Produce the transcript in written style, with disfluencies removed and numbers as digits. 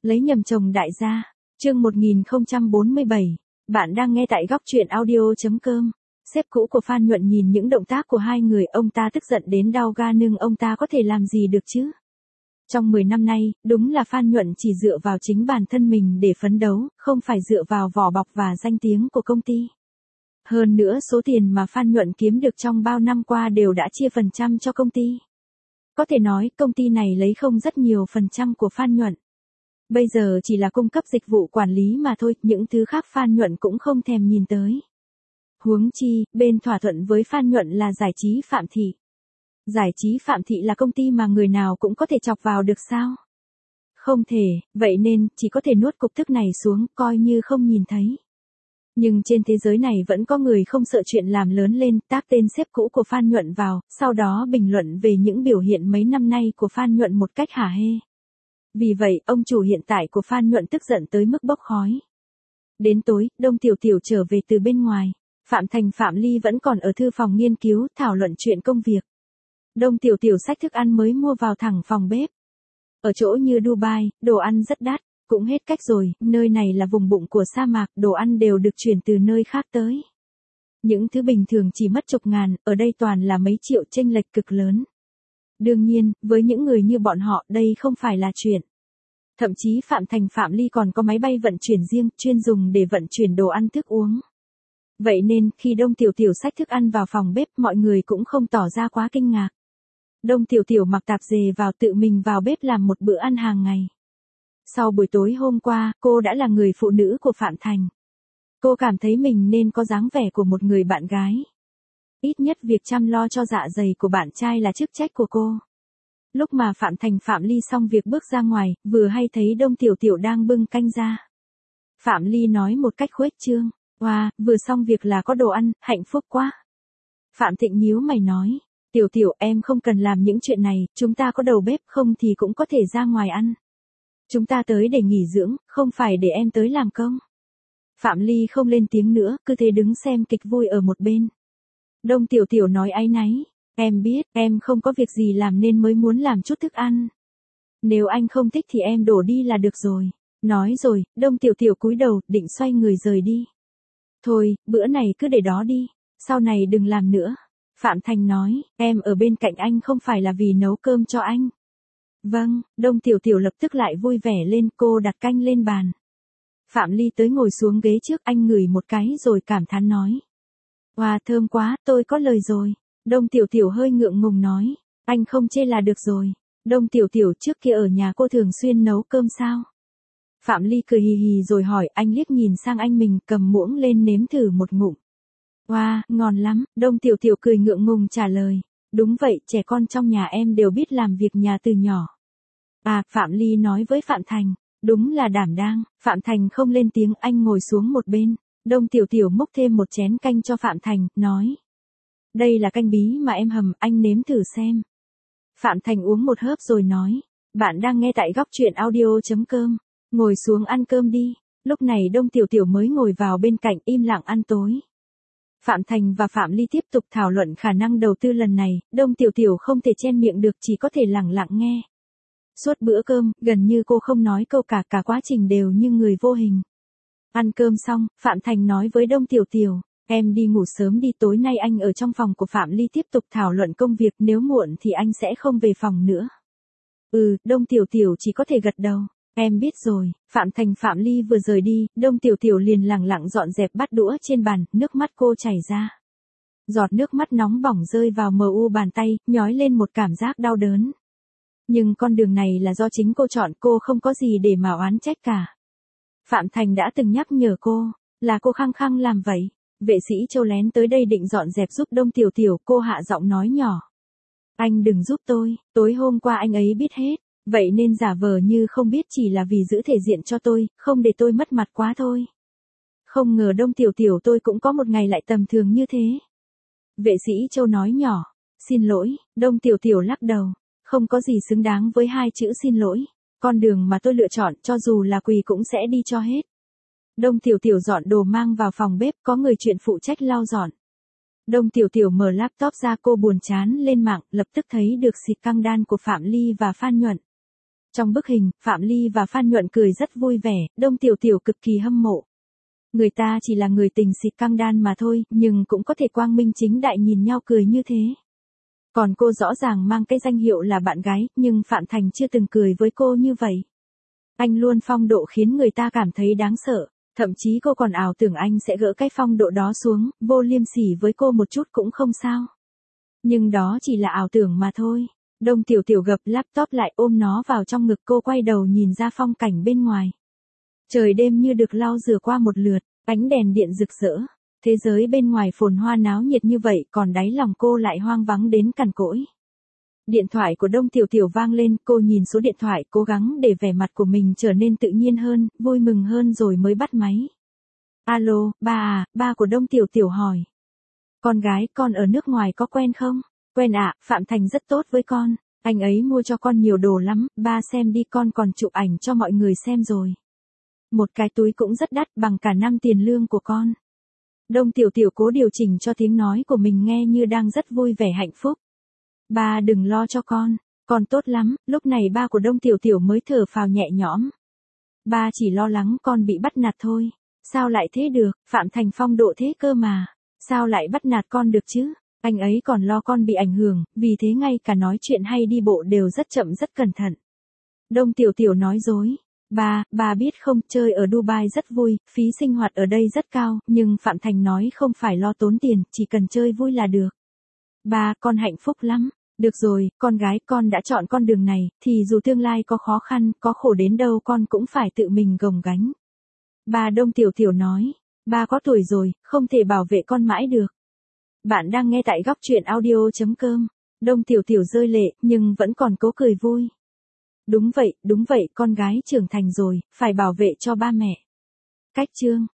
Lấy nhầm chồng đại gia. Chương 1047. Bạn đang nghe tại góc truyện audio.com. Sếp cũ của Phan Nhuận nhìn những động tác của hai người, ông ta tức giận đến đau ga nhưng ông ta có thể làm gì được chứ? Trong 10 năm nay, đúng là Phan Nhuận chỉ dựa vào chính bản thân mình để phấn đấu, không phải dựa vào vỏ bọc và danh tiếng của công ty. Hơn nữa số tiền mà Phan Nhuận kiếm được trong bao năm qua đều đã chia phần trăm cho công ty. Có thể nói công ty này lấy không rất nhiều phần trăm của Phan Nhuận. Bây giờ chỉ là cung cấp dịch vụ quản lý mà thôi, những thứ khác Phan Nhuận cũng không thèm nhìn tới. Huống chi, bên thỏa thuận với Phan Nhuận là Giải trí Phạm Thị. Giải trí Phạm Thị là công ty mà người nào cũng có thể chọc vào được sao? Không thể, vậy nên chỉ có thể nuốt cục tức này xuống, coi như không nhìn thấy. Nhưng trên thế giới này vẫn có người không sợ chuyện làm lớn lên, tác tên sếp cũ của Phan Nhuận vào, sau đó bình luận về những biểu hiện mấy năm nay của Phan Nhuận một cách hả hê. Vì vậy, ông chủ hiện tại của Phan Nhuận tức giận tới mức bốc khói. Đến tối, Đông Tiểu Tiểu trở về từ bên ngoài. Phạm Thành Phạm Ly vẫn còn ở thư phòng nghiên cứu, thảo luận chuyện công việc. Đông Tiểu Tiểu xách thức ăn mới mua vào thẳng phòng bếp. Ở chỗ như Dubai, đồ ăn rất đắt, cũng hết cách rồi, nơi này là vùng bụng của sa mạc, đồ ăn đều được chuyển từ nơi khác tới. Những thứ bình thường chỉ mất chục ngàn, ở đây toàn là mấy triệu, chênh lệch cực lớn. Đương nhiên, với những người như bọn họ, đây không phải là chuyện. Thậm chí Phạm Thành Phạm Ly còn có máy bay vận chuyển riêng, chuyên dùng để vận chuyển đồ ăn thức uống. Vậy nên, khi Đông Tiểu Tiểu xách thức ăn vào phòng bếp, mọi người cũng không tỏ ra quá kinh ngạc. Đông Tiểu Tiểu mặc tạp dề vào, tự mình vào bếp làm một bữa ăn hàng ngày. Sau buổi tối hôm qua, cô đã là người phụ nữ của Phạm Thành. Cô cảm thấy mình nên có dáng vẻ của một người bạn gái. Ít nhất việc chăm lo cho dạ dày của bạn trai là chức trách của cô. Lúc mà Phạm Thành Phạm Ly xong việc bước ra ngoài, vừa hay thấy Đông Tiểu Tiểu đang bưng canh ra. Phạm Ly nói một cách khuếch trương, "Wow, vừa xong việc là có đồ ăn, hạnh phúc quá." Phạm Thịnh nhíu mày nói, "Tiểu Tiểu, em không cần làm những chuyện này, chúng ta có đầu bếp, không thì cũng có thể ra ngoài ăn. Chúng ta tới để nghỉ dưỡng, không phải để em tới làm công." Phạm Ly không lên tiếng nữa, cứ thế đứng xem kịch vui ở một bên. Đông Tiểu Tiểu nói áy náy, "Em biết, em không có việc gì làm nên mới muốn làm chút thức ăn. Nếu anh không thích thì em đổ đi là được rồi." Nói rồi, Đông Tiểu Tiểu cúi đầu, định xoay người rời đi. "Thôi, bữa này cứ để đó đi, sau này đừng làm nữa." Phạm Thành nói, "Em ở bên cạnh anh không phải là vì nấu cơm cho anh." "Vâng." Đông Tiểu Tiểu lập tức lại vui vẻ lên, cô đặt canh lên bàn. Phạm Ly tới ngồi xuống ghế trước, anh ngửi một cái rồi cảm thán nói, "Wow, thơm quá, tôi có lời rồi." Đông Tiểu Tiểu hơi ngượng ngùng nói, "Anh không chê là được rồi." Đông Tiểu Tiểu, trước kia ở nhà cô thường xuyên nấu cơm sao? Phạm Ly cười hì hì rồi hỏi, anh liếc nhìn sang anh mình, cầm muỗng lên nếm thử một ngụm. "Wow, ngon lắm." Đông Tiểu Tiểu cười ngượng ngùng trả lời, "Đúng vậy, trẻ con trong nhà em đều biết làm việc nhà từ nhỏ." "À," Phạm Ly nói với Phạm Thành, "đúng là đảm đang." Phạm Thành không lên tiếng, anh ngồi xuống một bên. Đông Tiểu Tiểu múc thêm một chén canh cho Phạm Thành, nói, "Đây là canh bí mà em hầm, anh nếm thử xem." Phạm Thành uống một hớp rồi nói, "Bạn đang nghe tại góc truyện audio.com. Ngồi xuống ăn cơm đi." Lúc này Đông Tiểu Tiểu mới ngồi vào bên cạnh, im lặng ăn tối. Phạm Thành và Phạm Ly tiếp tục thảo luận khả năng đầu tư lần này, Đông Tiểu Tiểu không thể chen miệng được, chỉ có thể lặng lặng nghe. Suốt bữa cơm, gần như cô không nói câu, cả quá trình đều như người vô hình. Ăn cơm xong, Phạm Thành nói với Đông Tiểu Tiểu, "Em đi ngủ sớm đi, tối nay anh ở trong phòng của Phạm Ly tiếp tục thảo luận công việc, nếu muộn thì anh sẽ không về phòng nữa." "Ừ." Đông Tiểu Tiểu chỉ có thể gật đầu, "Em biết rồi." Phạm Thành Phạm Ly vừa rời đi, Đông Tiểu Tiểu liền lẳng lặng dọn dẹp bát đũa trên bàn, nước mắt cô chảy ra. Giọt nước mắt nóng bỏng rơi vào mờ u bàn tay, nhói lên một cảm giác đau đớn. Nhưng con đường này là do chính cô chọn, cô không có gì để mà oán trách cả. Phạm Thành đã từng nhắc nhở cô, là cô khăng khăng làm vậy. Vệ sĩ Châu lén tới đây định dọn dẹp giúp Đông Tiểu Tiểu, cô hạ giọng nói nhỏ, "Anh đừng giúp tôi, tối hôm qua anh ấy biết hết, vậy nên giả vờ như không biết, chỉ là vì giữ thể diện cho tôi, không để tôi mất mặt quá thôi." Không ngờ Đông Tiểu Tiểu tôi cũng có một ngày lại tầm thường như thế. Vệ sĩ Châu nói nhỏ, "Xin lỗi." Đông Tiểu Tiểu lắc đầu, "Không có gì xứng đáng với hai chữ xin lỗi. Con đường mà tôi lựa chọn, cho dù là quỳ cũng sẽ đi cho hết." Đông Tiểu Tiểu dọn đồ mang vào phòng bếp, có người chuyện phụ trách lau dọn. Đông Tiểu Tiểu mở laptop ra, cô buồn chán lên mạng, lập tức thấy được xịt căng đan của Phạm Ly và Phan Nhuận. Trong bức hình, Phạm Ly và Phan Nhuận cười rất vui vẻ, Đông Tiểu Tiểu cực kỳ hâm mộ. Người ta chỉ là người tình xịt căng đan mà thôi, nhưng cũng có thể quang minh chính đại nhìn nhau cười như thế. Còn cô rõ ràng mang cái danh hiệu là bạn gái, nhưng Phạm Thành chưa từng cười với cô như vậy. Anh luôn phong độ khiến người ta cảm thấy đáng sợ, thậm chí cô còn ảo tưởng anh sẽ gỡ cái phong độ đó xuống, vô liêm sỉ với cô một chút cũng không sao. Nhưng đó chỉ là ảo tưởng mà thôi. Đông Tiểu Tiểu gập laptop lại ôm nó vào trong ngực, cô quay đầu nhìn ra phong cảnh bên ngoài. Trời đêm như được lau rửa qua một lượt, ánh đèn điện rực rỡ. Thế giới bên ngoài phồn hoa náo nhiệt như vậy, còn đáy lòng cô lại hoang vắng đến cằn cỗi. Điện thoại của Đông Tiểu Tiểu vang lên, cô nhìn số điện thoại, cố gắng để vẻ mặt của mình trở nên tự nhiên hơn, vui mừng hơn rồi mới bắt máy. Alo, ba à, ba của Đông Tiểu Tiểu hỏi. Con gái, con ở nước ngoài có quen không? Quen ạ, Phạm Thành rất tốt với con. Anh ấy mua cho con nhiều đồ lắm, ba xem đi, con còn chụp ảnh cho mọi người xem rồi. Một cái túi cũng rất đắt, bằng cả năm tiền lương của con. Đông Tiểu Tiểu cố điều chỉnh cho tiếng nói của mình nghe như đang rất vui vẻ hạnh phúc. Ba đừng lo cho con tốt lắm. Lúc này ba của Đông Tiểu Tiểu mới thở phào nhẹ nhõm. Ba chỉ lo lắng con bị bắt nạt thôi. Sao lại thế được, Phạm Thành phong độ thế cơ mà. Sao lại bắt nạt con được chứ? Anh ấy còn lo con bị ảnh hưởng, vì thế ngay cả nói chuyện hay đi bộ đều rất chậm rất cẩn thận. Đông Tiểu Tiểu nói dối. Ba biết không, chơi ở Dubai rất vui, phí sinh hoạt ở đây rất cao, nhưng Phạm Thành nói không phải lo tốn tiền, chỉ cần chơi vui là được. Ba, con hạnh phúc lắm. Được rồi, con gái, con đã chọn con đường này, thì dù tương lai có khó khăn, có khổ đến đâu con cũng phải tự mình gồng gánh. Ba Đông Tiểu Tiểu nói, ba có tuổi rồi, không thể bảo vệ con mãi được. Bạn đang nghe tại góc truyện audio.com. Đông Tiểu Tiểu rơi lệ, nhưng vẫn còn cố cười vui. Đúng vậy, con gái trưởng thành rồi, phải bảo vệ cho ba mẹ. Cách chương